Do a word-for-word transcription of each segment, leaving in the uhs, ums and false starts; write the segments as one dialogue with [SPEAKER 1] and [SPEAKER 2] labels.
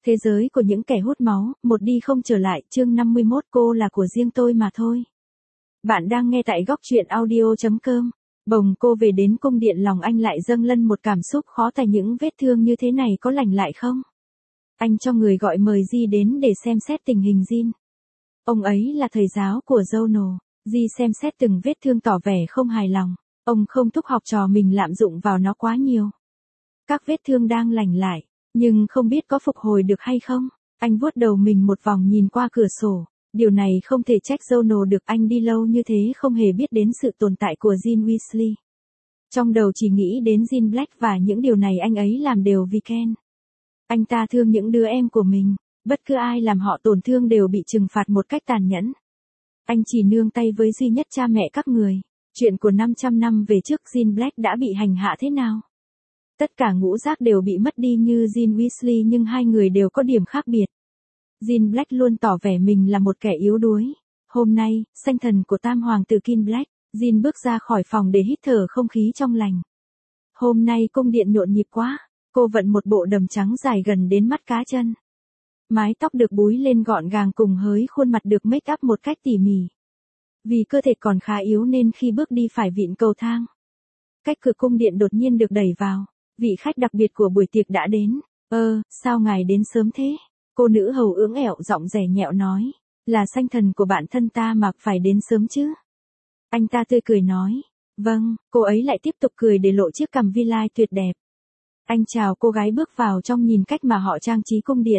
[SPEAKER 1] Thế giới của những kẻ hút máu, một đi không trở lại, chương năm mươi mốt, cô là của riêng tôi mà thôi. Bạn đang nghe tại góc truyện audio chấm com. Bồng cô về đến cung điện, lòng anh lại dâng lên một cảm xúc khó tả. Những vết thương như thế này có lành lại không? Anh cho người gọi mời Ji đến để xem xét tình hình Jin. Ông ấy là thầy giáo của Jono. Ji xem xét từng vết thương tỏ vẻ không hài lòng. Ông không thúc học trò mình lạm dụng vào nó quá nhiều. Các vết thương đang lành lại, nhưng không biết có phục hồi được hay không. Anh vuốt đầu mình một vòng, nhìn qua cửa sổ. Điều này không thể trách Jono được, anh đi lâu như thế không hề biết đến sự tồn tại của Jin Weasley. Trong đầu chỉ nghĩ đến Jin Black và những điều này anh ấy làm đều vì Ken. Anh ta thương những đứa em của mình, bất cứ ai làm họ tổn thương đều bị trừng phạt một cách tàn nhẫn. Anh chỉ nương tay với duy nhất cha mẹ các người. Chuyện của năm trăm năm về trước, Jin Black đã bị hành hạ thế nào? Tất cả ngũ giác đều bị mất đi như Jin Weasley, nhưng hai người đều có điểm khác biệt. Jin Black luôn tỏ vẻ mình là một kẻ yếu đuối. Hôm nay, sanh thần của tam hoàng tử King Black, Jin bước ra khỏi phòng để hít thở không khí trong lành. Hôm nay cung điện nhộn nhịp quá. Cô vận một bộ đầm trắng dài gần đến mắt cá chân. Mái tóc được búi lên gọn gàng cùng hới khuôn mặt được make up một cách tỉ mỉ. Vì cơ thể còn khá yếu nên khi bước đi phải vịn cầu thang. Cách cửa cung điện đột nhiên được đẩy vào. Vị khách đặc biệt của buổi tiệc đã đến. Ơ, sao ngài đến sớm thế? Cô nữ hầu ưỡng ẹo giọng dẻ nhẹo nói. Là sanh thần của bạn thân ta mà phải đến sớm chứ. Anh ta tươi cười nói. Vâng, cô ấy lại tiếp tục cười để lộ chiếc cằm vi lai tuyệt đẹp. Anh chào cô gái, bước vào trong, nhìn cách mà họ trang trí cung điện.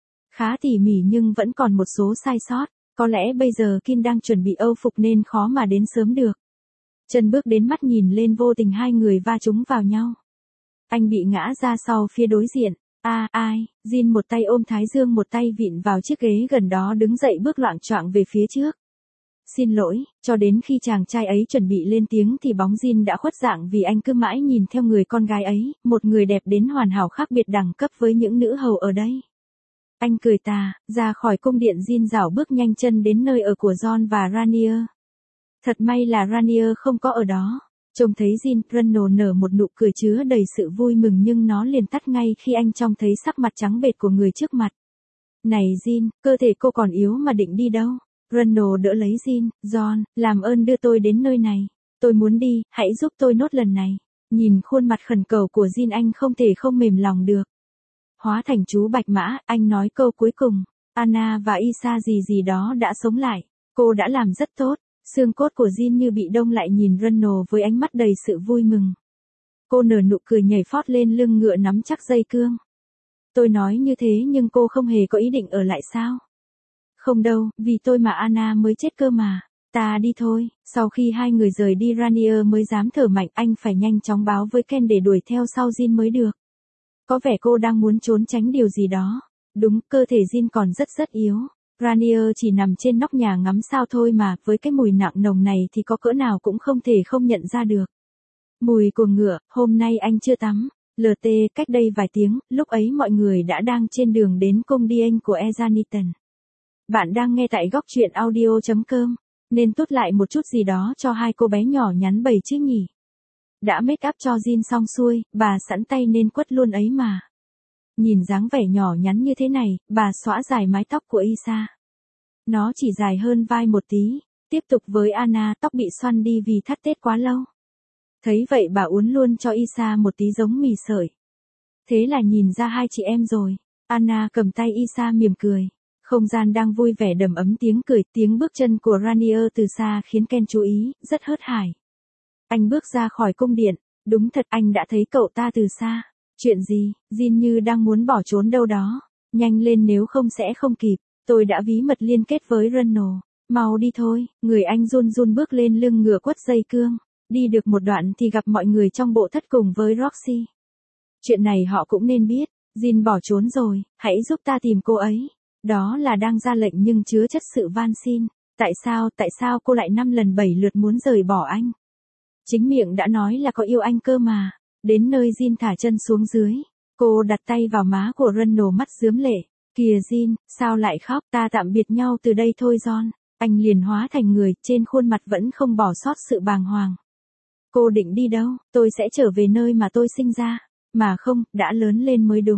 [SPEAKER 1] Khá tỉ mỉ nhưng vẫn còn một số sai sót. Có lẽ bây giờ Kim đang chuẩn bị âu phục nên khó mà đến sớm được. Chân bước đến, mắt nhìn lên, vô tình hai người va trúng vào nhau. Anh bị ngã ra sau phía đối diện. A à, ai, Jin một tay ôm thái dương, một tay vịn vào chiếc ghế gần đó, đứng dậy bước loạng choạng về phía trước. Xin lỗi, cho đến khi chàng trai ấy chuẩn bị lên tiếng thì bóng Jin đã khuất dạng, vì anh cứ mãi nhìn theo người con gái ấy, một người đẹp đến hoàn hảo khác biệt đẳng cấp với những nữ hầu ở đây. Anh cười tà, ra khỏi cung điện. Jin dảo bước nhanh chân đến nơi ở của John và Ranier. Thật may là Ranier không có ở đó. Trông thấy Jin, Ronald nở một nụ cười chứa đầy sự vui mừng, nhưng nó liền tắt ngay khi anh trông thấy sắc mặt trắng bệch của người trước mặt. Này Jin, cơ thể cô còn yếu mà định đi đâu? Ronald đỡ lấy Jin. John, làm ơn đưa tôi đến nơi này. Tôi muốn đi, hãy giúp tôi nốt lần này. Nhìn khuôn mặt khẩn cầu của Jin, anh không thể không mềm lòng được. Hóa thành chú bạch mã, anh nói câu cuối cùng. Anna và Isa gì gì đó đã sống lại. Cô đã làm rất tốt. Xương cốt của Jin như bị đông lại, nhìn Ronald với ánh mắt đầy sự vui mừng. Cô nở nụ cười, nhảy phót lên lưng ngựa, nắm chắc dây cương. Tôi nói như thế nhưng cô không hề có ý định ở lại sao? Không đâu, vì tôi mà Anna mới chết cơ mà. Ta đi thôi. Sau khi hai người rời đi, Ranier mới dám thở mạnh. Anh phải nhanh chóng báo với Ken để đuổi theo sau Jin mới được. Có vẻ cô đang muốn trốn tránh điều gì đó. Đúng, cơ thể Jin còn rất rất yếu. Ranier chỉ nằm trên nóc nhà ngắm sao thôi mà, với cái mùi nặng nồng này thì có cỡ nào cũng không thể không nhận ra được. Mùi của ngựa. Hôm nay anh chưa tắm. lờ tê, cách đây vài tiếng, lúc ấy mọi người đã đang trên đường đến cung Diên của Ezaniton. Bạn đang nghe tại góc truyện audio chấm com. Nên tốt lại một chút gì đó cho hai cô bé nhỏ nhắn bầy chứ nhỉ. Đã make up cho Jin xong xuôi, bà sẵn tay nên quất luôn ấy mà. Nhìn dáng vẻ nhỏ nhắn như thế này, bà xõa dài mái tóc của Isa. Nó chỉ dài hơn vai một tí. Tiếp tục với Anna, tóc bị xoăn đi vì thắt tết quá lâu. Thấy vậy bà uốn luôn cho Isa một tí giống mì sợi. Thế là nhìn ra hai chị em rồi. Anna cầm tay Isa mỉm cười. Không gian đang vui vẻ đầm ấm tiếng cười, tiếng bước chân của Ranier từ xa khiến Ken chú ý, rất hớt hải. Anh bước ra khỏi cung điện. Đúng thật, anh đã thấy cậu ta từ xa. Chuyện gì? Jin như đang muốn bỏ trốn đâu đó. Nhanh lên nếu không sẽ không kịp. Tôi đã bí mật liên kết với Ronald. Mau đi thôi. Người anh run run bước lên lưng ngựa, quất dây cương. Đi được một đoạn thì gặp mọi người trong bộ thất cùng với Roxy. Chuyện này họ cũng nên biết. Jin bỏ trốn rồi, hãy giúp ta tìm cô ấy. Đó là đang ra lệnh nhưng chứa chất sự van xin. Tại sao, tại sao cô lại năm lần bảy lượt muốn rời bỏ anh? Chính miệng đã nói là có yêu anh cơ mà. Đến nơi Jin thả chân xuống dưới. Cô đặt tay vào má của Ronald, mắt rướm lệ. Kìa Jin, sao lại khóc? Ta tạm biệt nhau từ đây thôi John. Anh liền hóa thành người, trên khuôn mặt vẫn không bỏ sót sự bàng hoàng. Cô định đi đâu? Tôi sẽ trở về nơi mà tôi sinh ra. Mà không, đã lớn lên mới đúng.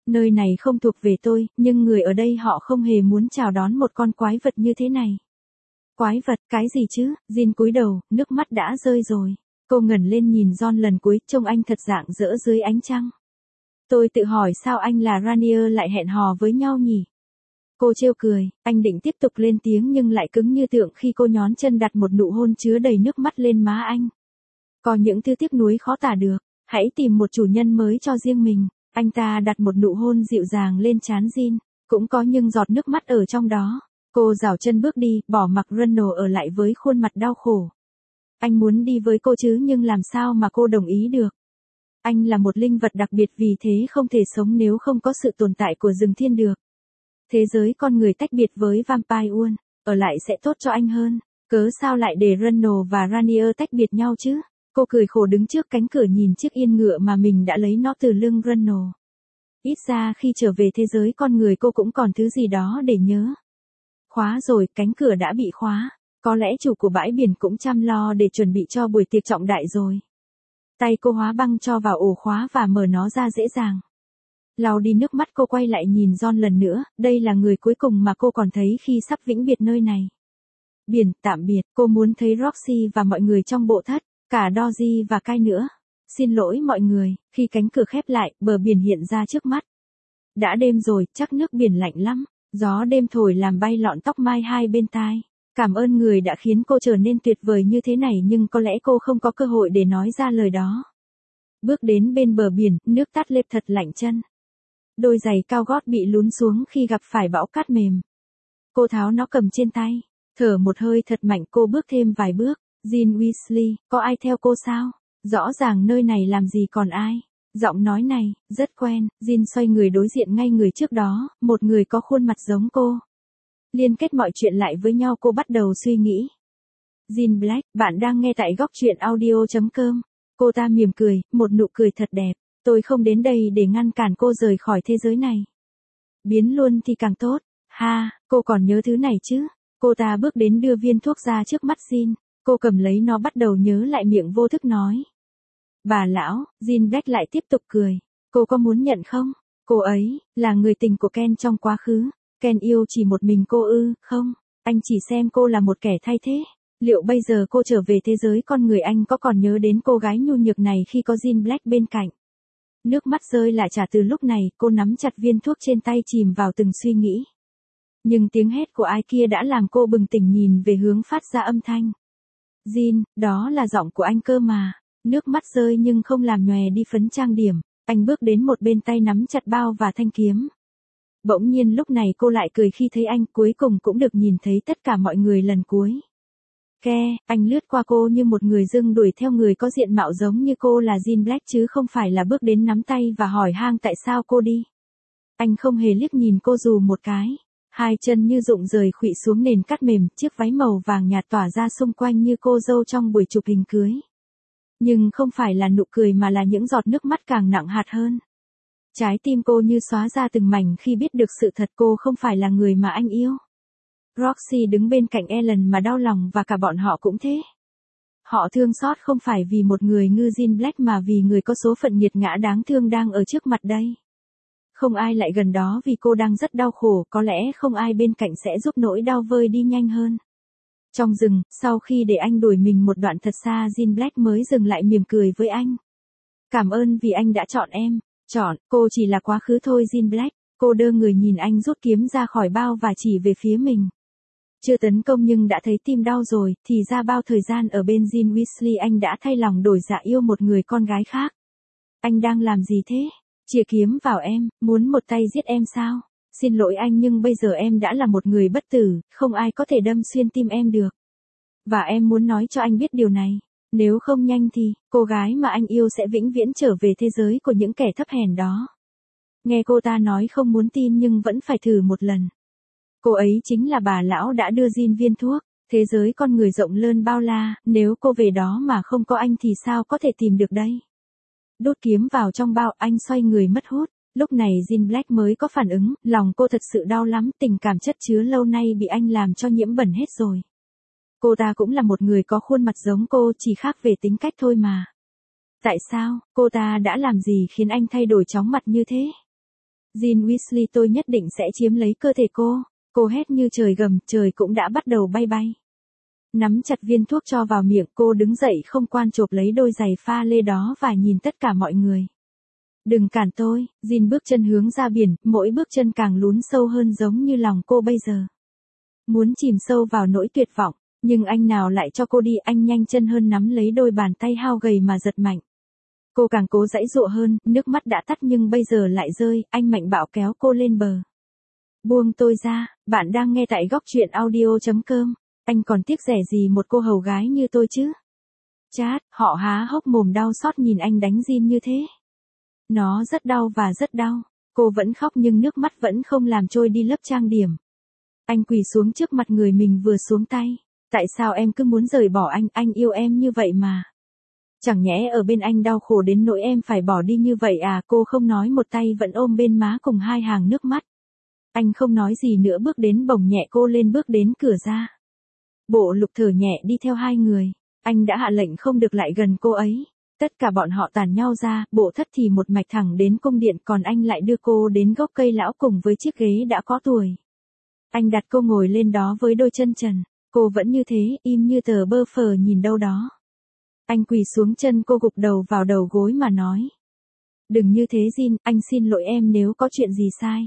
[SPEAKER 1] Nơi này không thuộc về tôi, nhưng người ở đây họ không hề muốn chào đón một con quái vật như thế này. Quái vật, cái gì chứ? Jin cúi đầu, nước mắt đã rơi rồi. Cô ngẩng lên nhìn John lần cuối, trông anh thật rạng rỡ dưới ánh trăng. Tôi tự hỏi sao anh là Ranier lại hẹn hò với nhau nhỉ? Cô trêu cười, anh định tiếp tục lên tiếng nhưng lại cứng như tượng khi cô nhón chân đặt một nụ hôn chứa đầy nước mắt lên má anh. Có những thứ tiếc nuối khó tả được, hãy tìm một chủ nhân mới cho riêng mình. Anh ta đặt một nụ hôn dịu dàng lên trán Jin, cũng có những giọt nước mắt ở trong đó. Cô giảo chân bước đi, bỏ mặc Ronald ở lại với khuôn mặt đau khổ. Anh muốn đi với cô chứ nhưng làm sao mà cô đồng ý được. Anh là một linh vật đặc biệt vì thế không thể sống nếu không có sự tồn tại của rừng thiên được. Thế giới con người tách biệt với Vampire World, ở lại sẽ tốt cho anh hơn. Cớ sao lại để Ronald và Ranier tách biệt nhau chứ? Cô cười khổ đứng trước cánh cửa nhìn chiếc yên ngựa mà mình đã lấy nó từ lưng Ronald. Ít ra khi trở về thế giới con người cô cũng còn thứ gì đó để nhớ. Khóa rồi, cánh cửa đã bị khóa. Có lẽ chủ của bãi biển cũng chăm lo để chuẩn bị cho buổi tiệc trọng đại rồi. Tay cô hóa băng cho vào ổ khóa và mở nó ra dễ dàng. Lau đi nước mắt cô quay lại nhìn John lần nữa, đây là người cuối cùng mà cô còn thấy khi sắp vĩnh biệt nơi này. Biển, tạm biệt, cô muốn thấy Roxy và mọi người trong bộ thất, cả Doji và Kai nữa. Xin lỗi mọi người, khi cánh cửa khép lại, bờ biển hiện ra trước mắt. Đã đêm rồi, chắc nước biển lạnh lắm, gió đêm thổi làm bay lọn tóc mai hai bên tai. Cảm ơn người đã khiến cô trở nên tuyệt vời như thế này nhưng có lẽ cô không có cơ hội để nói ra lời đó. Bước đến bên bờ biển, nước tắt lệp thật lạnh chân. Đôi giày cao gót bị lún xuống khi gặp phải bão cát mềm. Cô tháo nó cầm trên tay, thở một hơi thật mạnh cô bước thêm vài bước. Jin Weasley, có ai theo cô sao? Rõ ràng nơi này làm gì còn ai. Giọng nói này, rất quen. Jin xoay người đối diện ngay người trước đó, một người có khuôn mặt giống cô. Liên kết mọi chuyện lại với nhau cô bắt đầu suy nghĩ. Jin Black, bạn đang nghe tại góc truyện audio chấm com. Cô ta mỉm cười, một nụ cười thật đẹp. Tôi không đến đây để ngăn cản cô rời khỏi thế giới này. Biến luôn thì càng tốt. Ha, cô còn nhớ thứ này chứ? Cô ta bước đến đưa viên thuốc ra trước mắt Jin. Cô cầm lấy nó bắt đầu nhớ lại miệng vô thức nói. Bà lão, Jin Black lại tiếp tục cười. Cô có muốn nhận không? Cô ấy, là người tình của Ken trong quá khứ. Ken yêu chỉ một mình cô ư, không? Anh chỉ xem cô là một kẻ thay thế. Liệu bây giờ cô trở về thế giới con người anh có còn nhớ đến cô gái nhu nhược này khi có Jin Black bên cạnh? Nước mắt rơi lả chả từ lúc này, cô nắm chặt viên thuốc trên tay chìm vào từng suy nghĩ. Nhưng tiếng hét của ai kia đã làm cô bừng tỉnh nhìn về hướng phát ra âm thanh. Jin, đó là giọng của anh cơ mà. Nước mắt rơi nhưng không làm nhòe đi phấn trang điểm. Anh bước đến một bên tay nắm chặt bao và thanh kiếm. Bỗng nhiên lúc này cô lại cười khi thấy anh cuối cùng cũng được nhìn thấy tất cả mọi người lần cuối. Ke, anh lướt qua cô như một người dưng đuổi theo người có diện mạo giống như cô là Jin Black chứ không phải là bước đến nắm tay và hỏi han tại sao cô đi. Anh không hề liếc nhìn cô dù một cái. Hai chân như rụng rời khuỵu xuống nền cát mềm, chiếc váy màu vàng nhạt tỏa ra xung quanh như cô dâu trong buổi chụp hình cưới. Nhưng không phải là nụ cười mà là những giọt nước mắt càng nặng hạt hơn. Trái tim cô như xóa ra từng mảnh khi biết được sự thật cô không phải là người mà anh yêu. Roxy đứng bên cạnh Ellen mà đau lòng và cả bọn họ cũng thế. Họ thương xót không phải vì một người như Jin Black mà vì người có số phận nghiệt ngã đáng thương đang ở trước mặt đây. Không ai lại gần đó vì cô đang rất đau khổ, có lẽ không ai bên cạnh sẽ giúp nỗi đau vơi đi nhanh hơn. Trong rừng, sau khi để anh đuổi mình một đoạn thật xa Jin Black mới dừng lại mỉm cười với anh. Cảm ơn vì anh đã chọn em. Chọn, cô chỉ là quá khứ thôi Jin Black. Cô đơ người nhìn anh rút kiếm ra khỏi bao và chỉ về phía mình. Chưa tấn công nhưng đã thấy tim đau rồi, thì ra bao thời gian ở bên Jin Weasley anh đã thay lòng đổi dạ yêu một người con gái khác. Anh đang làm gì thế? Chìa kiếm vào em, muốn một tay giết em sao? Xin lỗi anh nhưng bây giờ em đã là một người bất tử, không ai có thể đâm xuyên tim em được. Và em muốn nói cho anh biết điều này. Nếu không nhanh thì, cô gái mà anh yêu sẽ vĩnh viễn trở về thế giới của những kẻ thấp hèn đó. Nghe cô ta nói không muốn tin nhưng vẫn phải thử một lần. Cô ấy chính là bà lão đã đưa Jin viên thuốc. Thế giới con người rộng lớn bao la, nếu cô về đó mà không có anh thì sao có thể tìm được đây? Đút kiếm vào trong bao, anh xoay người mất hút. Lúc này Jin Black mới có phản ứng, lòng cô thật sự đau lắm, tình cảm chất chứa lâu nay bị anh làm cho nhiễm bẩn hết rồi. Cô ta cũng là một người có khuôn mặt giống cô, chỉ khác về tính cách thôi mà. Tại sao, cô ta đã làm gì khiến anh thay đổi chóng mặt như thế? Jean Weasley tôi nhất định sẽ chiếm lấy cơ thể cô. Cô hét như trời gầm, trời cũng đã bắt đầu bay bay. Nắm chặt viên thuốc cho vào miệng, cô đứng dậy không quan chộp lấy đôi giày pha lê đó và nhìn tất cả mọi người. Đừng cản tôi, Jean bước chân hướng ra biển, mỗi bước chân càng lún sâu hơn giống như lòng cô bây giờ. Muốn chìm sâu vào nỗi tuyệt vọng, nhưng anh nào lại cho cô đi, anh nhanh chân hơn nắm lấy đôi bàn tay hao gầy mà giật mạnh. Cô càng cố giãy giụa hơn, nước mắt đã tắt nhưng bây giờ lại rơi, anh mạnh bạo kéo cô lên bờ. Buông tôi ra, bạn đang nghe tại góc truyện audio chấm com, anh còn tiếc rẻ gì một cô hầu gái như tôi chứ? Chát, họ há hốc mồm đau xót nhìn anh đánh Jean như thế. Nó rất đau và rất đau, cô vẫn khóc nhưng nước mắt vẫn không làm trôi đi lớp trang điểm. Anh quỳ xuống trước mặt người mình vừa xuống tay. Tại sao em cứ muốn rời bỏ anh, anh yêu em như vậy mà. Chẳng nhẽ ở bên anh đau khổ đến nỗi em phải bỏ đi như vậy à, cô không nói một tay vẫn ôm bên má cùng hai hàng nước mắt. Anh không nói gì nữa bước đến bồng nhẹ cô lên bước đến cửa ra. Bộ Lục thở nhẹ đi theo hai người, anh đã hạ lệnh không được lại gần cô ấy. Tất cả bọn họ tàn nhau ra, Bộ Thất thì một mạch thẳng đến cung điện còn anh lại đưa cô đến gốc cây lão cùng với chiếc ghế đã có tuổi. Anh đặt cô ngồi lên đó với đôi chân trần, cô vẫn như thế, im như tờ bơ phờ nhìn đâu đó. Anh quỳ xuống chân cô gục đầu vào đầu gối mà nói. Đừng như thế Jean, anh xin lỗi em nếu có chuyện gì sai.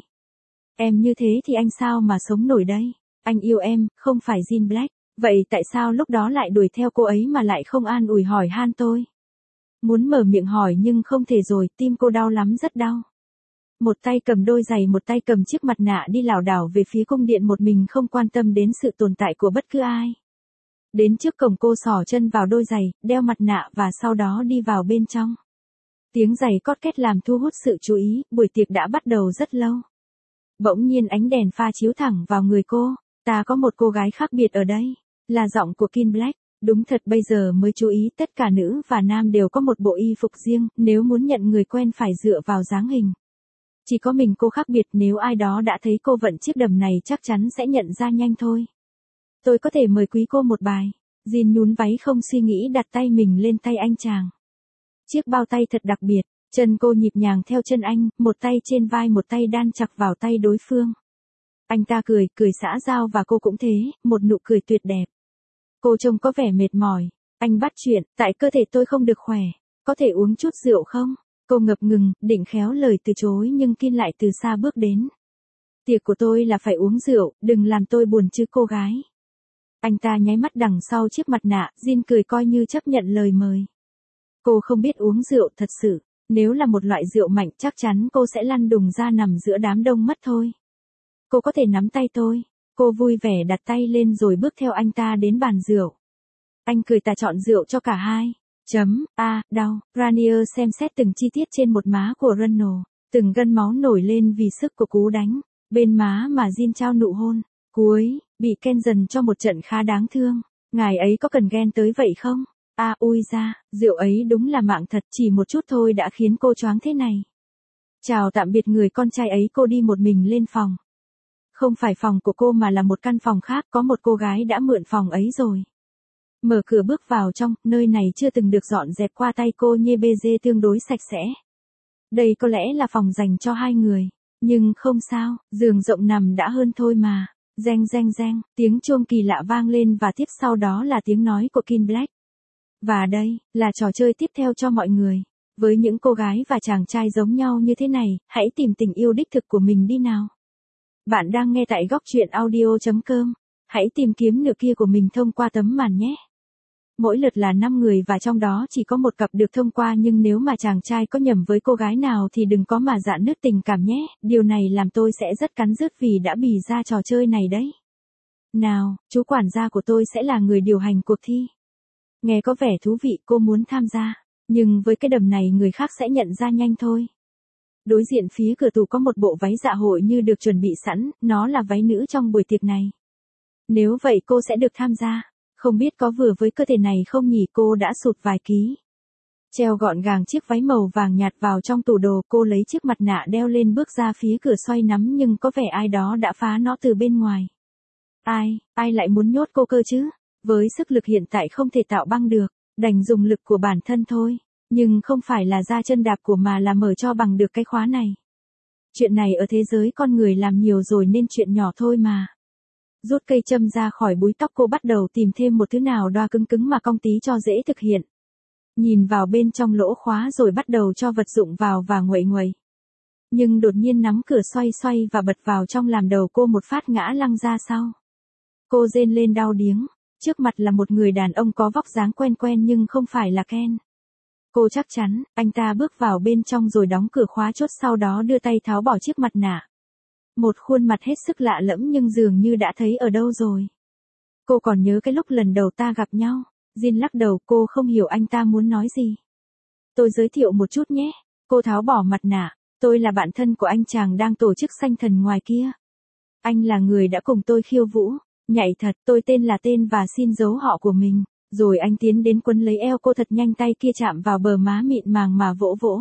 [SPEAKER 1] Em như thế thì anh sao mà sống nổi đây, anh yêu em, không phải Jean Black, vậy tại sao lúc đó lại đuổi theo cô ấy mà lại không an ủi hỏi han tôi? Muốn mở miệng hỏi nhưng không thể rồi, tim cô đau lắm rất đau. Một tay cầm đôi giày một tay cầm chiếc mặt nạ đi lảo đảo về phía cung điện một mình không quan tâm đến sự tồn tại của bất cứ ai. Đến trước cổng cô xỏ chân vào đôi giày, đeo mặt nạ và sau đó đi vào bên trong. Tiếng giày cót két làm thu hút sự chú ý, buổi tiệc đã bắt đầu rất lâu. Bỗng nhiên ánh đèn pha chiếu thẳng vào người cô, ta có một cô gái khác biệt ở đây, là giọng của Kin Black. Đúng thật bây giờ mới chú ý tất cả nữ và nam đều có một bộ y phục riêng, nếu muốn nhận người quen phải dựa vào dáng hình. Chỉ có mình cô khác biệt, nếu ai đó đã thấy cô vận chiếc đầm này chắc chắn sẽ nhận ra nhanh thôi. Tôi có thể mời quý cô một bài. Jean nhún váy không suy nghĩ đặt tay mình lên tay anh chàng. Chiếc bao tay thật đặc biệt, chân cô nhịp nhàng theo chân anh, một tay trên vai một tay đan chặt vào tay đối phương. Anh ta cười, cười xã giao và cô cũng thế, một nụ cười tuyệt đẹp. Cô trông có vẻ mệt mỏi, anh bắt chuyện, tại cơ thể tôi không được khỏe, có thể uống chút rượu không? Cô ngập ngừng, định khéo lời từ chối nhưng Kin lại từ xa bước đến. Tiệc của tôi là phải uống rượu, đừng làm tôi buồn chứ cô gái. Anh ta nháy mắt đằng sau chiếc mặt nạ, Jean cười coi như chấp nhận lời mời. Cô không biết uống rượu thật sự, nếu là một loại rượu mạnh chắc chắn cô sẽ lăn đùng ra nằm giữa đám đông mất thôi. Cô có thể nắm tay tôi. Cô vui vẻ đặt tay lên rồi bước theo anh ta đến bàn rượu. Anh cười tà chọn rượu cho cả hai. Chấm, a, đau, Granier xem xét từng chi tiết trên một má của Ronald, từng gân máu nổi lên vì sức của cú đánh, bên má mà Jean trao nụ hôn, cuối, bị Ken dần cho một trận khá đáng thương, ngài ấy có cần ghen tới vậy không? A à, ui ra, rượu ấy đúng là mạng thật, chỉ một chút thôi đã khiến cô choáng thế này. Chào tạm biệt người con trai ấy, cô đi một mình lên phòng. Không phải phòng của cô mà là một căn phòng khác, có một cô gái đã mượn phòng ấy rồi. Mở cửa bước vào trong, nơi này chưa từng được dọn dẹp qua tay cô nhê bê dê tương đối sạch sẽ. Đây có lẽ là phòng dành cho hai người, nhưng không sao, giường rộng nằm đã hơn thôi mà. Reng reng reng, tiếng chuông kỳ lạ vang lên và tiếp sau đó là tiếng nói của Kin Black. Và đây, là trò chơi tiếp theo cho mọi người. Với những cô gái và chàng trai giống nhau như thế này, hãy tìm tình yêu đích thực của mình đi nào. Bạn đang nghe tại góc truyện audio chấm com. Hãy tìm kiếm nửa kia của mình thông qua tấm màn nhé. Mỗi lượt là năm người và trong đó chỉ có một cặp được thông qua, nhưng nếu mà chàng trai có nhầm với cô gái nào thì đừng có mà dạn nứt tình cảm nhé. Điều này làm tôi sẽ rất cắn rứt vì đã bì ra trò chơi này đấy. Nào, chú quản gia của tôi sẽ là người điều hành cuộc thi. Nghe có vẻ thú vị, cô muốn tham gia. Nhưng với cái đầm này người khác sẽ nhận ra nhanh thôi. Đối diện phía cửa tủ có một bộ váy dạ hội như được chuẩn bị sẵn, nó là váy nữ trong buổi tiệc này. Nếu vậy cô sẽ được tham gia. Không biết có vừa với cơ thể này không nhỉ, cô đã sụt vài ký. Treo gọn gàng chiếc váy màu vàng nhạt vào trong tủ đồ, cô lấy chiếc mặt nạ đeo lên bước ra phía cửa xoay nắm, nhưng có vẻ ai đó đã phá nó từ bên ngoài. Ai, ai lại muốn nhốt cô cơ chứ? Với sức lực hiện tại không thể tạo băng được, đành dùng lực của bản thân thôi. Nhưng không phải là ra chân đạp của mà là mở cho bằng được cái khóa này. Chuyện này ở thế giới con người làm nhiều rồi nên chuyện nhỏ thôi mà. Rút cây châm ra khỏi búi tóc cô bắt đầu tìm thêm một thứ nào đoa cứng cứng mà cong tí cho dễ thực hiện. Nhìn vào bên trong lỗ khóa rồi bắt đầu cho vật dụng vào và nguậy nguậy. Nhưng đột nhiên nắm cửa xoay xoay và bật vào trong làm đầu cô một phát ngã lăn ra sau. Cô rên lên đau điếng. Trước mặt là một người đàn ông có vóc dáng quen quen nhưng không phải là Ken. Cô chắc chắn, anh ta bước vào bên trong rồi đóng cửa khóa chốt, sau đó đưa tay tháo bỏ chiếc mặt nạ. Một khuôn mặt hết sức lạ lẫm nhưng dường như đã thấy ở đâu rồi. Cô còn nhớ cái lúc lần đầu ta gặp nhau. Jin lắc đầu, cô không hiểu anh ta muốn nói gì. Tôi giới thiệu một chút nhé. Cô tháo bỏ mặt nạ. Tôi là bạn thân của anh chàng đang tổ chức sanh thần ngoài kia. Anh là người đã cùng tôi khiêu vũ. Nhảy thật, tôi tên là tên và xin dấu họ của mình. Rồi anh tiến đến quấn lấy eo cô thật nhanh, tay kia chạm vào bờ má mịn màng mà vỗ vỗ.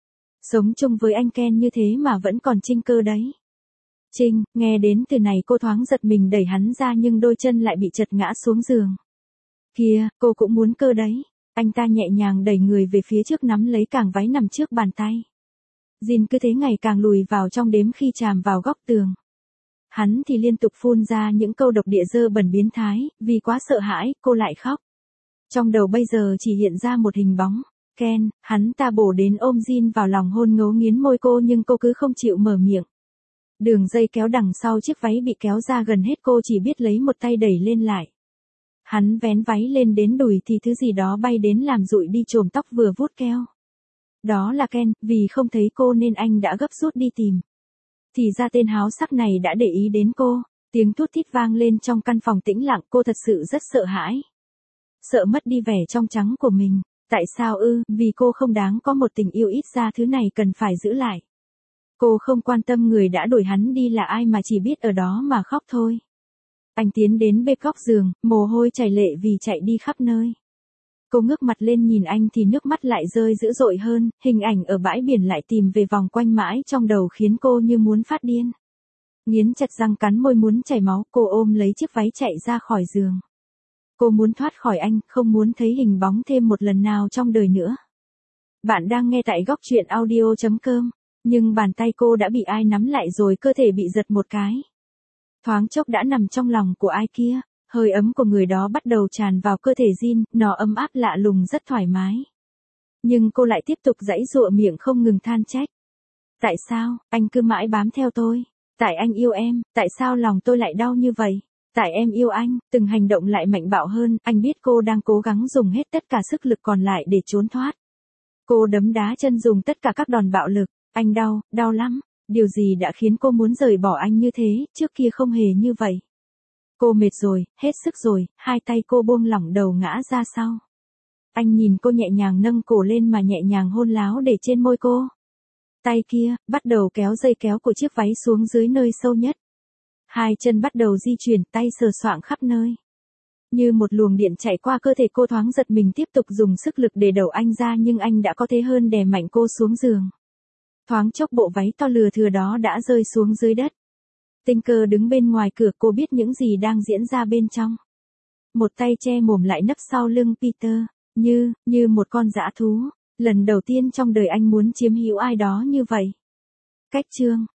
[SPEAKER 1] Sống chung với anh Ken như thế mà vẫn còn trinh cơ đấy. Trinh, nghe đến từ này cô thoáng giật mình đẩy hắn ra nhưng đôi chân lại bị chật ngã xuống giường. Kìa, cô cũng muốn cơ đấy. Anh ta nhẹ nhàng đẩy người về phía trước nắm lấy càng váy nằm trước bàn tay. Jin cứ thế ngày càng lùi vào trong đếm khi chạm vào góc tường. Hắn thì liên tục phun ra những câu độc địa dơ bẩn biến thái, vì quá sợ hãi, cô lại khóc. Trong đầu bây giờ chỉ hiện ra một hình bóng. Ken, hắn ta bổ đến ôm Jin vào lòng hôn ngấu nghiến môi cô nhưng cô cứ không chịu mở miệng. Đường dây kéo đằng sau chiếc váy bị kéo ra gần hết, cô chỉ biết lấy một tay đẩy lên lại. Hắn vén váy lên đến đùi thì thứ gì đó bay đến làm rụi đi chồm tóc vừa vuốt keo. Đó là Ken, vì không thấy cô nên anh đã gấp rút đi tìm. Thì ra tên háo sắc này đã để ý đến cô. Tiếng thút thít vang lên trong căn phòng tĩnh lặng, cô thật sự rất sợ hãi. Sợ mất đi vẻ trong trắng của mình. Tại sao ư? Vì cô không đáng có một tình yêu, ít ra thứ này cần phải giữ lại. Cô không quan tâm người đã đuổi hắn đi là ai mà chỉ biết ở đó mà khóc thôi. Anh tiến đến bên góc giường, mồ hôi chảy lệ vì chạy đi khắp nơi. Cô ngước mặt lên nhìn anh thì nước mắt lại rơi dữ dội hơn, hình ảnh ở bãi biển lại tìm về vòng quanh mãi trong đầu khiến cô như muốn phát điên. Nghiến chặt răng cắn môi muốn chảy máu, cô ôm lấy chiếc váy chạy ra khỏi giường. Cô muốn thoát khỏi anh, không muốn thấy hình bóng thêm một lần nào trong đời nữa. Bạn đang nghe tại góc truyện audio chấm com, nhưng bàn tay cô đã bị ai nắm lại rồi, cơ thể bị giật một cái. Thoáng chốc đã nằm trong lòng của ai kia, hơi ấm của người đó bắt đầu tràn vào cơ thể Jin, nó ấm áp lạ lùng rất thoải mái. Nhưng cô lại tiếp tục giãy giụa miệng không ngừng than trách. Tại sao, anh cứ mãi bám theo tôi? Tại anh yêu em, tại sao lòng tôi lại đau như vậy? Tại em yêu anh, từng hành động lại mạnh bạo hơn, anh biết cô đang cố gắng dùng hết tất cả sức lực còn lại để trốn thoát. Cô đấm đá chân dùng tất cả các đòn bạo lực, anh đau, đau lắm. Điều gì đã khiến cô muốn rời bỏ anh như thế, trước kia không hề như vậy. Cô mệt rồi, hết sức rồi, hai tay cô buông lỏng đầu ngã ra sau. Anh nhìn cô nhẹ nhàng nâng cổ lên mà nhẹ nhàng hôn láo để trên môi cô. Tay kia, bắt đầu kéo dây kéo của chiếc váy xuống dưới nơi sâu nhất. Hai chân bắt đầu di chuyển, tay sờ soạng khắp nơi. Như một luồng điện chạy qua cơ thể cô, thoáng giật mình tiếp tục dùng sức lực để đẩy anh ra nhưng anh đã có thế hơn, đè mạnh cô xuống giường. Thoáng chốc bộ váy to lừa thừa đó đã rơi xuống dưới đất. Tinh Cơ đứng bên ngoài cửa, cô biết những gì đang diễn ra bên trong. Một tay che mồm lại nấp sau lưng Peter, như, như một con dã thú. Lần đầu tiên trong đời anh muốn chiếm hữu ai đó như vậy. Cách chương